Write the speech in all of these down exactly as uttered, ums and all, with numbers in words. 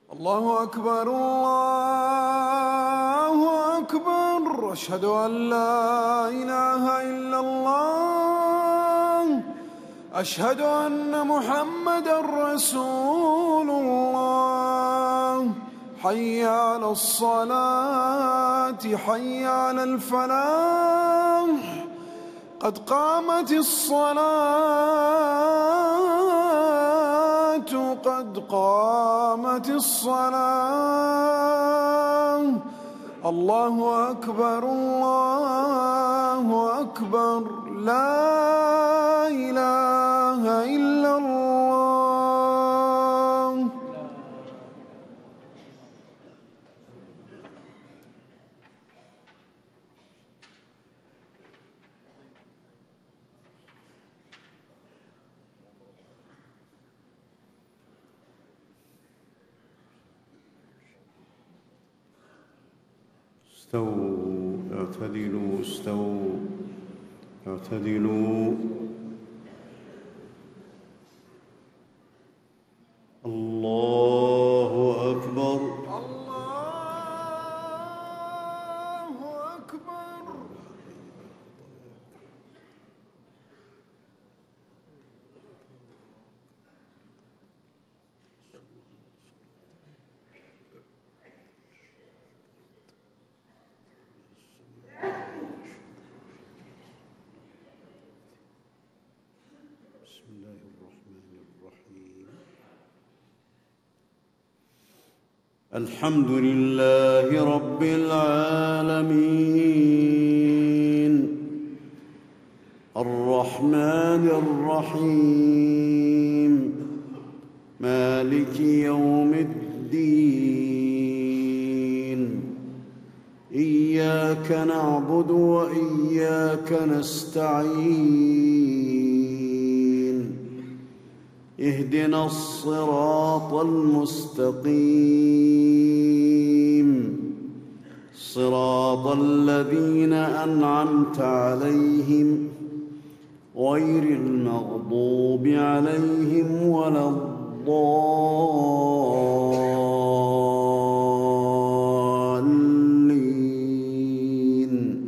الله أكبر الله أكبر أشهد أن لا إله إلا الله أشهد أن محمدًا رسول الله حي على الصلاة حي على الفلاح قد قامت الصلاة قد قامت الصلاة الله أكبر الله أكبر لا إله إلا الله. استووا اعتدلوا استووا اعتدلوا الله أكبر الله أكبر. بسم الله الرحمن الرحيم الحمد لله رب العالمين الرحمن الرحيم مالك يوم الدين إياك نعبد وإياك نستعين اهدنا الصراط المستقيم صراط الذين أنعمت عليهم غير المغضوب عليهم ولا الضالين.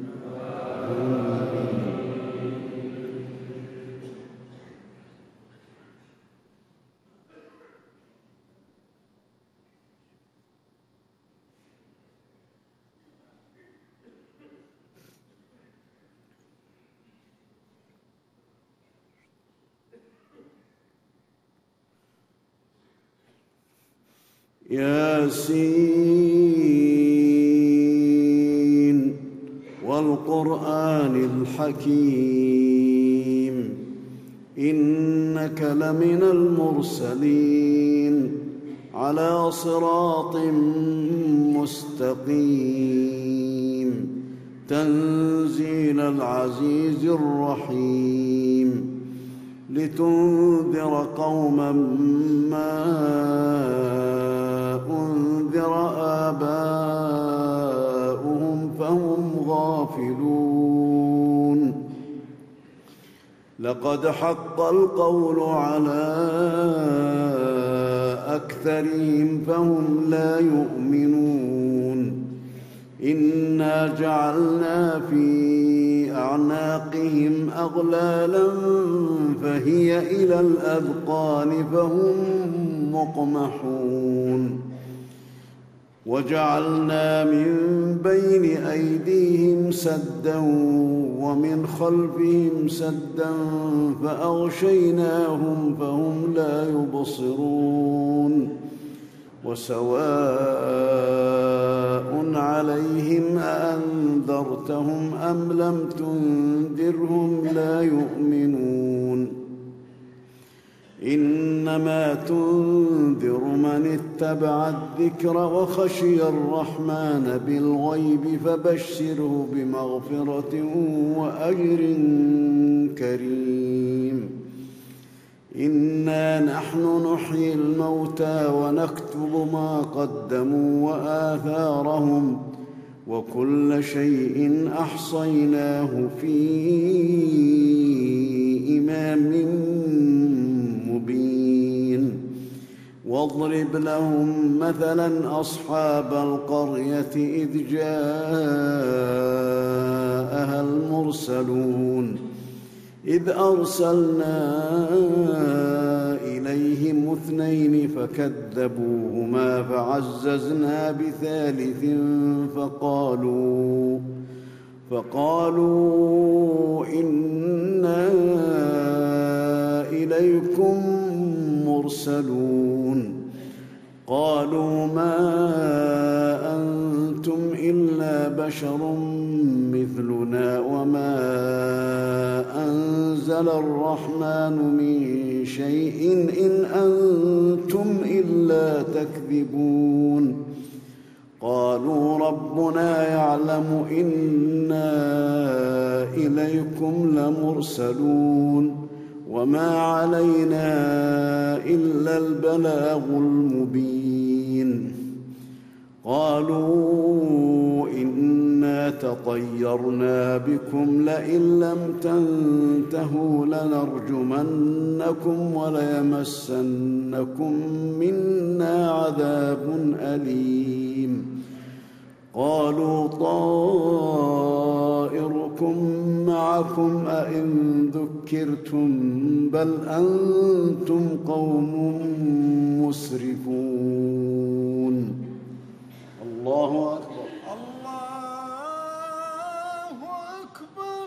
ياسين والقرآن الحكيم إنك لمن المرسلين على صراط مستقيم تنزيل العزيز الرحيم لتنذر قوما ما أنذر آباؤهم فهم غافلون لقد حق القول على أكثرهم فهم لا يؤمنون إنا جعلنا في أعناقهم أغلالا فهي إلى الأذقان فهم مقمحون وجعلنا من بين أيديهم سدا ومن خلفهم سدا فأغشيناهم فهم لا يبصرون وسواء عليهم أأنذرتهم أم لم تنذرهم لا يؤمنون إنما تنذر من اتبع الذكر وخشي الرحمن بالغيب فبشره بمغفرة وأجر كريم إنا نحن نحيي الموتى ونكتب ما قدموا وآثارهم وكل شيء أحصيناه في إمام مبين واضرب لهم مثلا أصحاب القرية إذ جاءها المرسلون إذ أرسلنا إليهم اثنين فكذبوهما فعززنا بثالث فقالوا فقالوا إنا إليكم مرسلون قالوا ما أنتم إلا بشر مثلنا وما أنزل الرحمن من شيء إن أنتم إلا تكذبون قالوا ربنا يعلم إنا إليكم لمرسلون وما علينا إلا البلاغ المبين قالوا إنا تطيرنا بكم لئن لم تنتهوا لنرجمنكم وليمسنكم منا عذاب أليم قالوا طائركم معكم أئن ذكرتم بل أنتم قوم مسرفون الله أكبر الله أكبر.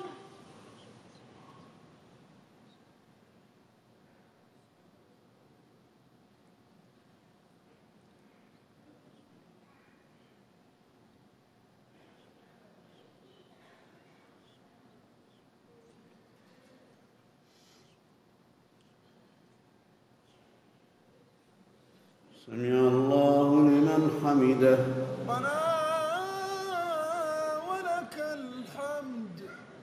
سمع الله لمن حمده ربنا ولك الحمد.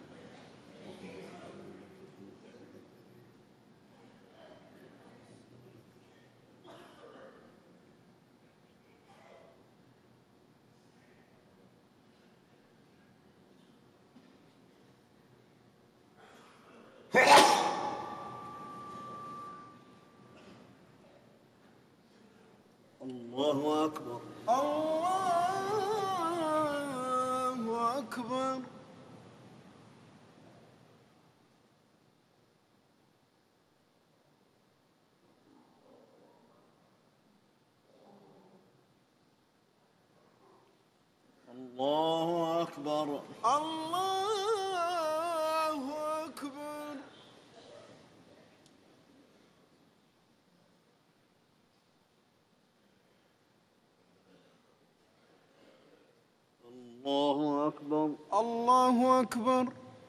الله أكبر الله أكبر. الله أكبر الله أكبر. الله أكبر الله أكبر.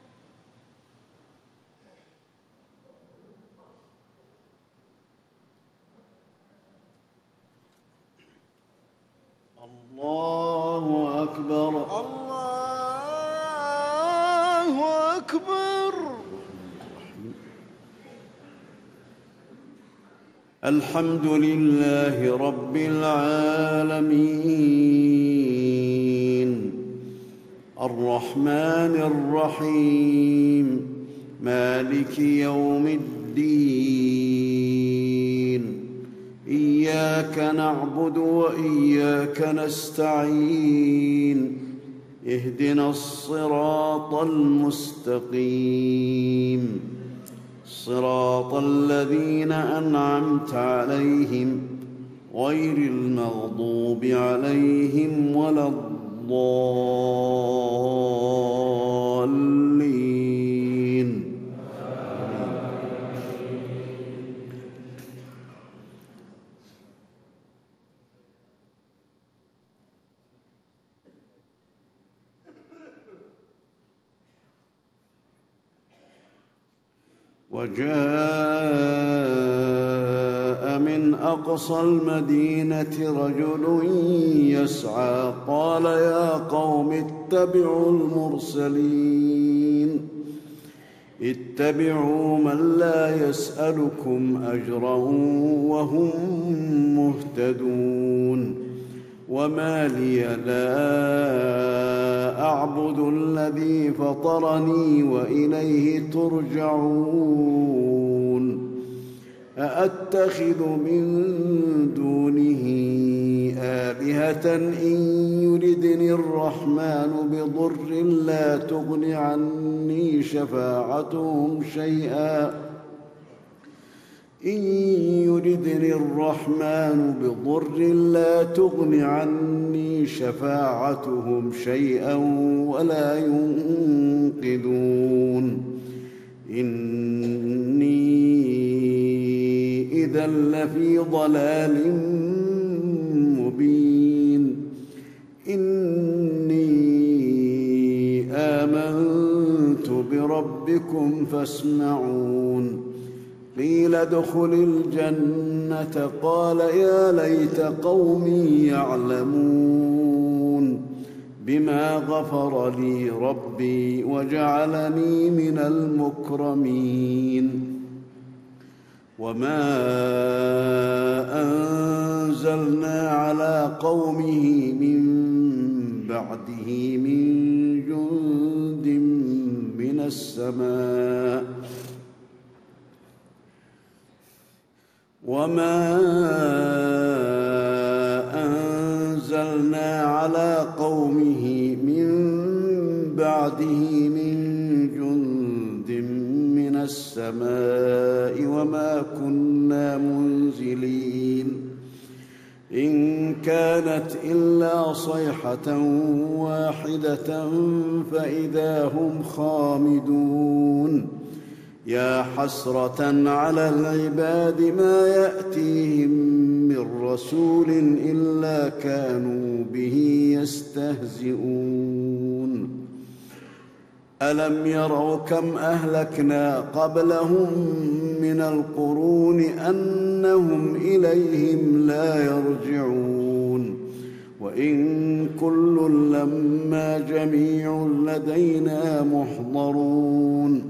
الله أكبر الله أكبر. الحمد لله رب العالمين الرحمن الرحيم مالك يوم الدين إياك نعبد وإياك نستعين اهدنا الصراط المستقيم صراط الذين أنعمت عليهم غير المغضوب عليهم ولا الضالين. وجاء من أقصى المدينة رجل يسعى قال يا قوم اتبعوا المرسلين اتبعوا من لا يسألكم أجرا وهم مهتدون وما لي لا أعبد الذي فطرني وإليه ترجعون أأتخذ من دونه آلهة إن يردني الرحمن بضر لا تغن عني شفاعتهم شيئا إن يردني الرحمن بضر لا تغن عني شفاعتهم شيئا ولا ينقذون إني إذا لفي ضلال مبين إني آمنت بربكم فاسمعون قيل ادخل الجنة قال يا ليت قومي يعلمون بما غفر لي ربي وجعلني من المكرمين وما أنزلنا على قومه من بعده من جند من السماء وما أنزلنا على قومه من بعده من جند من السماء وما كنا منزلين إن كانت إلا صيحة واحدة فإذا هم خامدون يا حسرة على العباد ما يأتيهم من رسول إلا كانوا به يستهزئون ألم يروا كم أهلكنا قبلهم من القرون أنهم إليهم لا يرجعون وإن كل لما جميع لدينا محضرون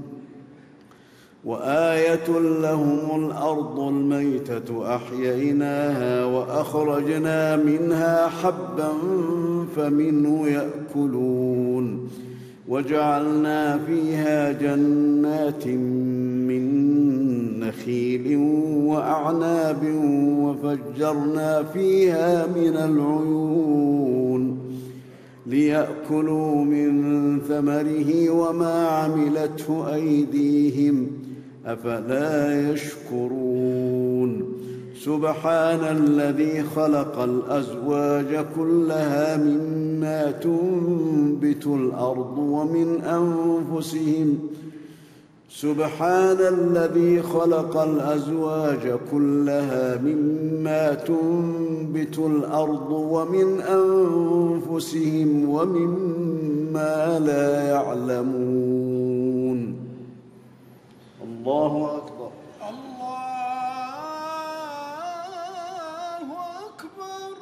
وآية لهم الأرض الميتة أحييناها وأخرجنا منها حبا فمنه يأكلون وجعلنا فيها جنات من نخيل وأعناب وفجرنا فيها من العيون ليأكلوا من ثمره وما عملته أيديهم أفلا يشكرون سبحان الذي خلق الأزواج كلها مما تنبت الأرض ومن أنفسهم سبحان الذي خلق الأزواج كلها مما تنبت الأرض ومن أنفسهم ومما لا يعلمون الله أكبر الله أكبر.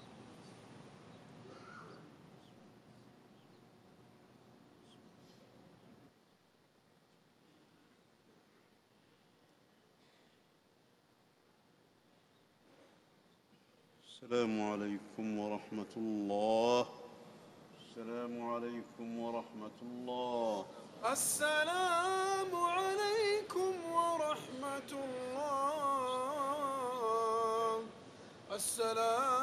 السلام عليكم ورحمة الله. السلام عليكم ورحمة الله. السلام عليكم ورحمة الله. السلام